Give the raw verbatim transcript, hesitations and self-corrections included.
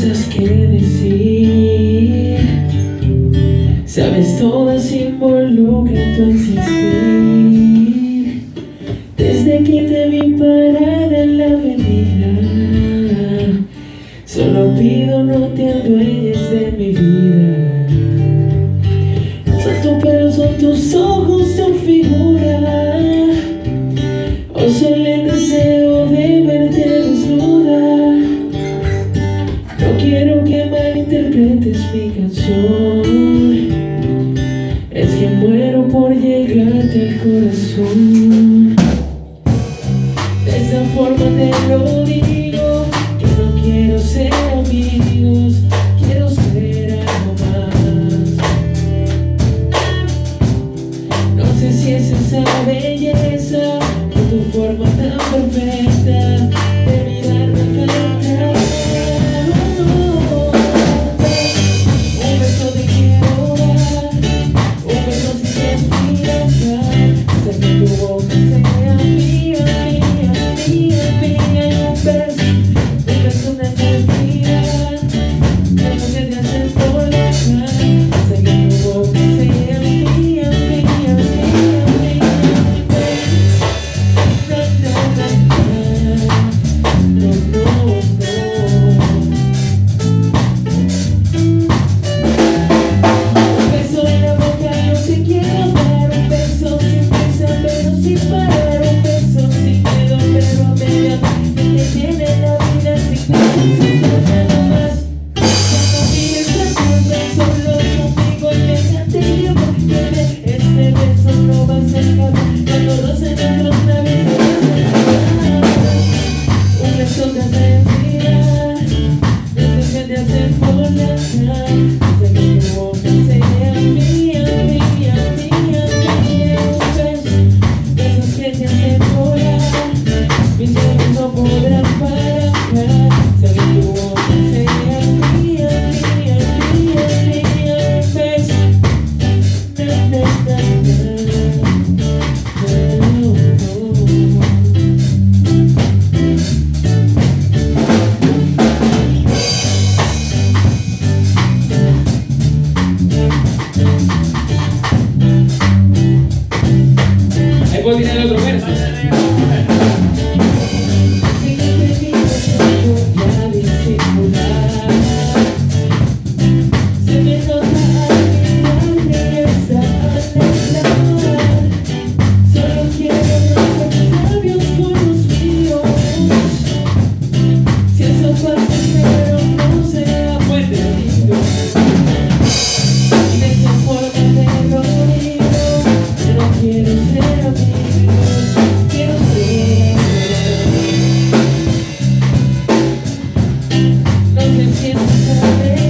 cosas que decir, sabes, todas involucran tu existir. Desde que te vi parada en la avenida, solo pido no te adueñes de mi vida. Son tu pelo, son tus ojos, tu figura, o solo el deseo de verte desnuda. No quiero que malinterpretes mi canción, es que muero por llegarte al corazón. De esa forma te lo digo, que no quiero ser amigos, quiero ser algo más. No sé si es esa belleza o tu forma tan perfecta de mirarme a cantar. Un beso te quiero dar, un beso sin respirar, hacer que tu boca sea mía, mía, mía, mía. Y un beso, un beso de mentira, beso que te hace volar, hacer que tu boca sea mía, mía, mía, mía. No, no, no, no. Un beso en la boca yo te quiero dar, un beso sin prisa pero sin parar, un beso sin miedo pero a medias, el que tiene la vida sin necesidad nada más. Cuando mires la puerta solo conmigo, déjate llevar, que de este beso no vas a escapar. Cuando rocen nuestros labios te vas a enamorar. Un beso te hace respirar, besos que te hacen volar, hace que tu boca sea mía, mía, mía, mía. Un beso, besos que te hacen volar, mis sueños no podrán parar, hace que tu boca sea mía, mía, mía, mía. Un beso, na, na, na, na, na, no, no. Ahí puedo tirar el otro verso. Así que te digo, yo voy a disimular. Se me nota al mirarte esa alegría. Solo quiero rozar tus labios con los míos. Si eso pasa, espero no sea muy perdido. De esa forma te lo digo, que no quiero ser amigos, quiero ser amigos. No sé si es esa